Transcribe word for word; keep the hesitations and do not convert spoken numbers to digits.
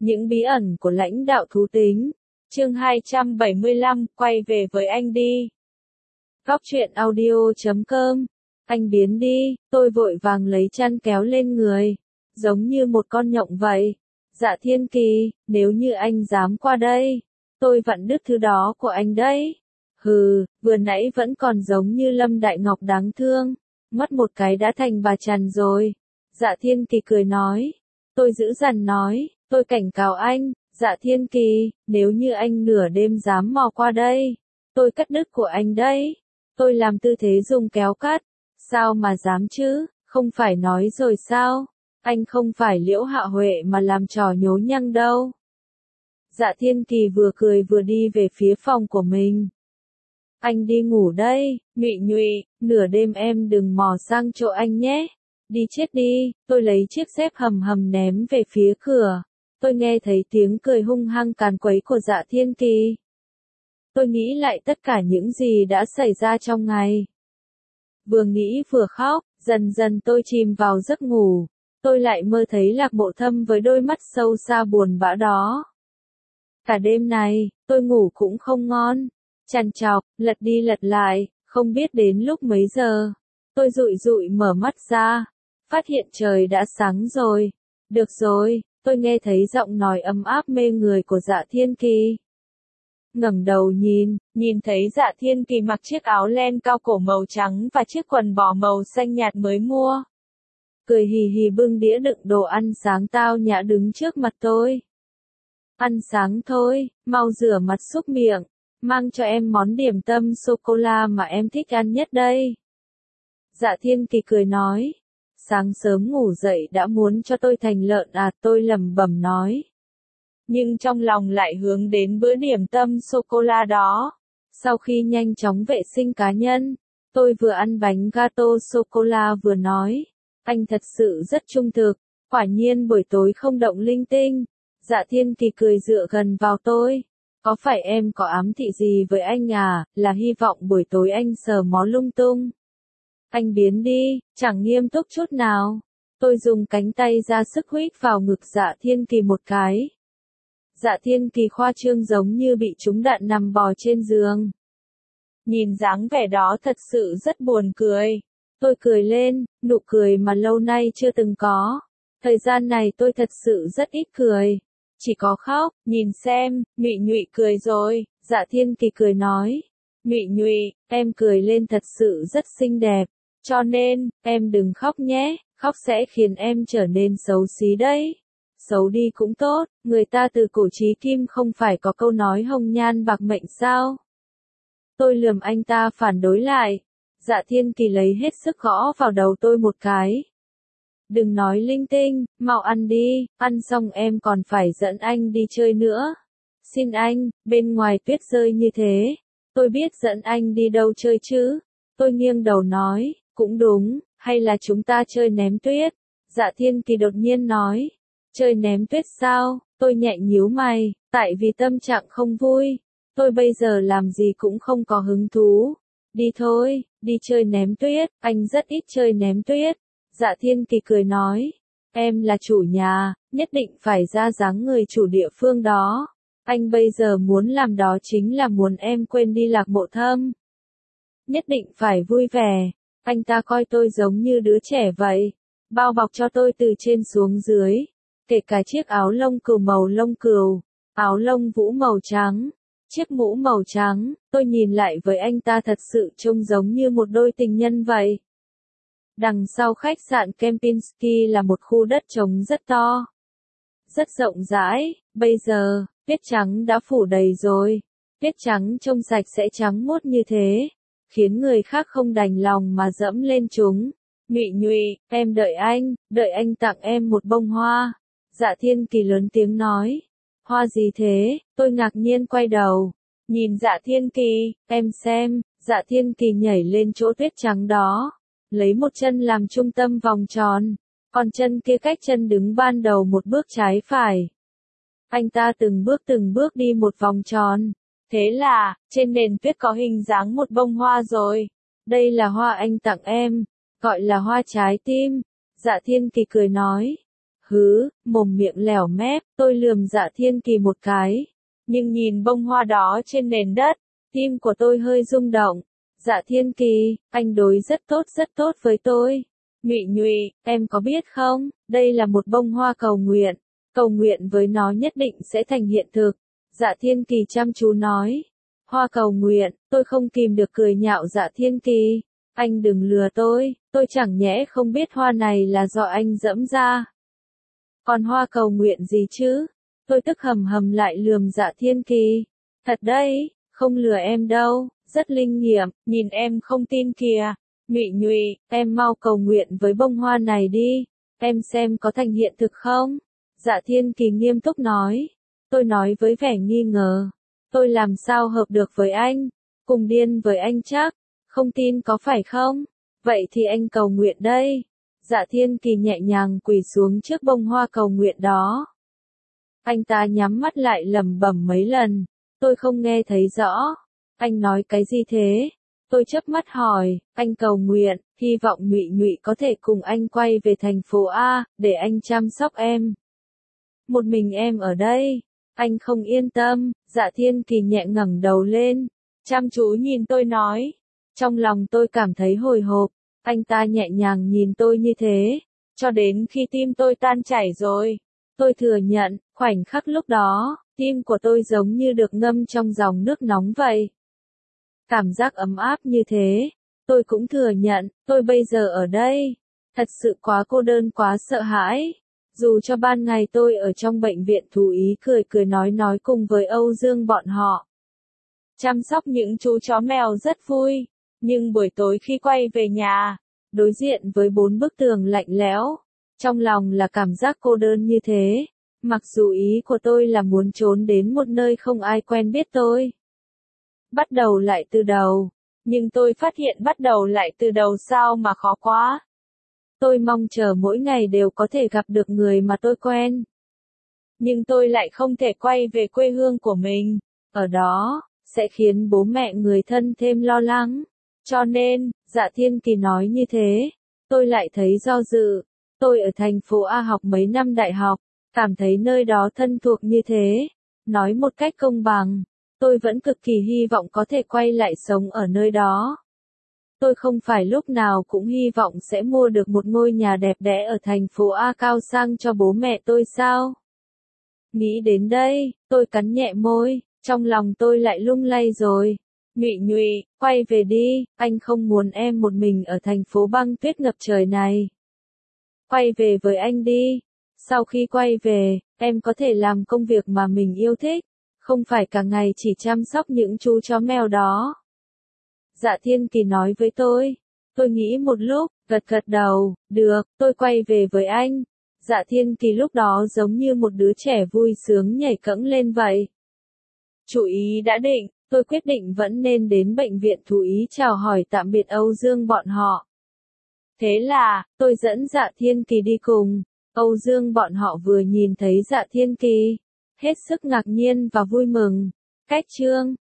Những bí ẩn của lãnh đạo thú tính. Chương hai trăm bảy mươi lăm, quay về với anh đi. Góc truyện audio chấm com. Anh biến đi, tôi vội vàng lấy chăn kéo lên người, giống như một con nhộng vậy. Dạ Thiên Kỳ, nếu như anh dám qua đây, tôi vặn đứt thứ đó của anh đấy. Hừ, vừa nãy vẫn còn giống như Lâm Đại Ngọc đáng thương, mất một cái đã thành bà chằn rồi. Dạ Thiên Kỳ cười nói. Tôi dữ dằn nói, tôi cảnh cáo anh, Dạ Thiên Kỳ, nếu như anh nửa đêm dám mò qua đây, tôi cắt đứt của anh đấy. Tôi làm tư thế dùng kéo cắt. Sao mà dám chứ, không phải nói rồi sao, anh không phải Liễu Hạ Huệ mà làm trò nhố nhăng đâu. Dạ Thiên Kỳ vừa cười vừa đi về phía phòng của mình. Anh đi ngủ đây, Nhụy Nhụy, nửa đêm em đừng mò sang chỗ anh nhé. Đi chết đi, tôi lấy chiếc dép hầm hầm ném về phía cửa. Tôi nghe thấy tiếng cười hung hăng càn quấy của Dạ Thiên Kỳ. Tôi nghĩ lại tất cả những gì đã xảy ra trong ngày. Vừa nghĩ vừa khóc, dần dần tôi chìm vào giấc ngủ. Tôi lại mơ thấy Lạc Mộ Thâm với đôi mắt sâu xa buồn bã đó. Cả đêm này, tôi ngủ cũng không ngon. Trằn trọc, lật đi lật lại, không biết đến lúc mấy giờ. Tôi dụi dụi mở mắt ra, phát hiện trời đã sáng rồi. Được rồi, tôi nghe thấy giọng nói ấm áp mê người của Dạ Thiên Kỳ. Ngẩng đầu nhìn, nhìn thấy Dạ Thiên Kỳ mặc chiếc áo len cao cổ màu trắng và chiếc quần bò màu xanh nhạt mới mua. Cười hì hì bưng đĩa đựng đồ ăn sáng tao nhã đứng trước mặt tôi. Ăn sáng thôi, mau rửa mặt súc miệng, mang cho em món điểm tâm sô-cô-la mà em thích ăn nhất đây. Dạ Thiên Kỳ cười nói. Sáng sớm ngủ dậy đã muốn cho tôi thành lợn à, tôi lẩm bẩm nói. Nhưng trong lòng lại hướng đến bữa điểm tâm sô-cô-la đó. Sau khi nhanh chóng vệ sinh cá nhân, tôi vừa ăn bánh gato sô-cô-la vừa nói. Anh thật sự rất trung thực, quả nhiên buổi tối không động linh tinh. Dạ Thiên Kỳ cười dựa gần vào tôi. Có phải em có ám thị gì với anh à, là hy vọng buổi tối anh sờ mó lung tung. Anh biến đi, chẳng nghiêm túc chút nào. Tôi dùng cánh tay ra sức huých vào ngực Dạ Thiên Kỳ một cái. Dạ Thiên Kỳ khoa trương giống như bị trúng đạn nằm bò trên giường. Nhìn dáng vẻ đó thật sự rất buồn cười. Tôi cười lên, nụ cười mà lâu nay chưa từng có. Thời gian này tôi thật sự rất ít cười. Chỉ có khóc, nhìn xem, Nhụy Nhụy cười rồi. Dạ Thiên Kỳ cười nói. Nhụy Nhụy, em cười lên thật sự rất xinh đẹp. Cho nên, em đừng khóc nhé, khóc sẽ khiến em trở nên xấu xí đấy. Xấu đi cũng tốt, người ta từ cổ chí kim không phải có câu nói hồng nhan bạc mệnh sao? Tôi lườm anh ta phản đối lại. Dạ Thiên Kỳ lấy hết sức gõ vào đầu tôi một cái. Đừng nói linh tinh, mau ăn đi, ăn xong em còn phải dẫn anh đi chơi nữa. Xin anh, bên ngoài tuyết rơi như thế, tôi biết dẫn anh đi đâu chơi chứ? Tôi nghiêng đầu nói, cũng đúng, hay là chúng ta chơi ném tuyết? Dạ Thiên Kỳ đột nhiên nói. Chơi ném tuyết sao? Tôi nhẹ nhíu mày, tại vì tâm trạng không vui. Tôi bây giờ làm gì cũng không có hứng thú. Đi thôi, đi chơi ném tuyết, anh rất ít chơi ném tuyết. Dạ Thiên Kỳ cười nói. Em là chủ nhà, nhất định phải ra dáng người chủ địa phương đó. Anh bây giờ muốn làm đó chính là muốn em quên đi Lạc Mộ Thâm. Nhất định phải vui vẻ. Anh ta coi tôi giống như đứa trẻ vậy. Bao bọc cho tôi từ trên xuống dưới. Kể cả chiếc áo lông cừu màu lông cừu, áo lông vũ màu trắng, chiếc mũ màu trắng, tôi nhìn lại với anh ta thật sự trông giống như một đôi tình nhân vậy. Đằng sau khách sạn Kempinski là một khu đất trống rất to, rất rộng rãi, bây giờ, tuyết trắng đã phủ đầy rồi, tuyết trắng trông sạch sẽ trắng muốt như thế, khiến người khác không đành lòng mà dẫm lên chúng. Nhụy Nhụy, em đợi anh, đợi anh tặng em một bông hoa. Dạ Thiên Kỳ lớn tiếng nói. Hoa gì thế? Tôi ngạc nhiên quay đầu. Nhìn Dạ Thiên Kỳ, em xem. Dạ Thiên Kỳ nhảy lên chỗ tuyết trắng đó. Lấy một chân làm trung tâm vòng tròn. Còn chân kia cách chân đứng ban đầu một bước trái phải. Anh ta từng bước từng bước đi một vòng tròn. Thế là, trên nền tuyết có hình dáng một bông hoa rồi. Đây là hoa anh tặng em. Gọi là hoa trái tim. Dạ Thiên Kỳ cười nói. Hứ, mồm miệng lẻo mép, tôi lườm Dạ Thiên Kỳ một cái. Nhưng nhìn bông hoa đó trên nền đất, tim của tôi hơi rung động. Dạ Thiên Kỳ, anh đối rất tốt rất tốt với tôi. Nhụy Nhụy, em có biết không, đây là một bông hoa cầu nguyện. Cầu nguyện với nó nhất định sẽ thành hiện thực. Dạ Thiên Kỳ chăm chú nói. Hoa cầu nguyện, tôi không kìm được cười nhạo Dạ Thiên Kỳ. Anh đừng lừa tôi, tôi chẳng nhẽ không biết hoa này là do anh dẫm ra. Còn hoa cầu nguyện gì chứ? Tôi tức hầm hầm lại lườm Dạ Thiên Kỳ. Thật đấy, không lừa em đâu, rất linh nghiệm, nhìn em không tin kìa. Nhụy Nhụy, em mau cầu nguyện với bông hoa này đi, em xem có thành hiện thực không? Dạ Thiên Kỳ nghiêm túc nói. Tôi nói với vẻ nghi ngờ. Tôi làm sao hợp được với anh? Cùng điên với anh chắc? Không tin có phải không? Vậy thì anh cầu nguyện đây. Dạ Thiên Kỳ nhẹ nhàng quỳ xuống trước bông hoa cầu nguyện đó. Anh ta nhắm mắt lại lẩm bẩm mấy lần. Tôi không nghe thấy rõ. Anh nói cái gì thế? Tôi chớp mắt hỏi, anh cầu nguyện, hy vọng Nhụy Nhụy có thể cùng anh quay về thành phố A, để anh chăm sóc em. Một mình em ở đây. Anh không yên tâm. Dạ Thiên Kỳ nhẹ ngẩng đầu lên, chăm chú nhìn tôi nói. Trong lòng tôi cảm thấy hồi hộp. Anh ta nhẹ nhàng nhìn tôi như thế, cho đến khi tim tôi tan chảy rồi. Tôi thừa nhận, khoảnh khắc lúc đó, tim của tôi giống như được ngâm trong dòng nước nóng vậy. Cảm giác ấm áp như thế. Tôi cũng thừa nhận, tôi bây giờ ở đây, thật sự quá cô đơn quá sợ hãi. Dù cho ban ngày tôi ở trong bệnh viện thú ý cười cười nói nói cùng với Âu Dương bọn họ. Chăm sóc những chú chó mèo rất vui. Nhưng buổi tối khi quay về nhà, đối diện với bốn bức tường lạnh lẽo, trong lòng là cảm giác cô đơn như thế. Mặc dù ý của tôi là muốn trốn đến một nơi không ai quen biết tôi. Bắt đầu lại từ đầu. Nhưng tôi phát hiện bắt đầu lại từ đầu sao mà khó quá. Tôi mong chờ mỗi ngày đều có thể gặp được người mà tôi quen. Nhưng tôi lại không thể quay về quê hương của mình. Ở đó, sẽ khiến bố mẹ người thân thêm lo lắng. Cho nên, Dạ Thiên Kỳ nói như thế. Tôi lại thấy do dự. Tôi ở thành phố A học mấy năm đại học. Cảm thấy nơi đó thân thuộc như thế. Nói một cách công bằng. Tôi vẫn cực kỳ hy vọng có thể quay lại sống ở nơi đó. Tôi không phải lúc nào cũng hy vọng sẽ mua được một ngôi nhà đẹp đẽ ở thành phố A cao sang cho bố mẹ tôi sao? Nghĩ đến đây, tôi cắn nhẹ môi, trong lòng tôi lại lung lay rồi. Nhụy Nhụy, quay về đi, anh không muốn em một mình ở thành phố băng tuyết ngập trời này. Quay về với anh đi. Sau khi quay về, em có thể làm công việc mà mình yêu thích, không phải cả ngày chỉ chăm sóc những chú chó mèo đó. Dạ Thiên Kỳ nói với tôi. Tôi nghĩ một lúc, gật gật đầu, được, tôi quay về với anh. Dạ Thiên Kỳ lúc đó giống như một đứa trẻ vui sướng nhảy cẫng lên vậy. Chủ ý đã định, tôi quyết định vẫn nên đến bệnh viện thú ý chào hỏi tạm biệt Âu Dương bọn họ. Thế là, tôi dẫn Dạ Thiên Kỳ đi cùng. Âu Dương bọn họ vừa nhìn thấy Dạ Thiên Kỳ, hết sức ngạc nhiên và vui mừng. Cách chương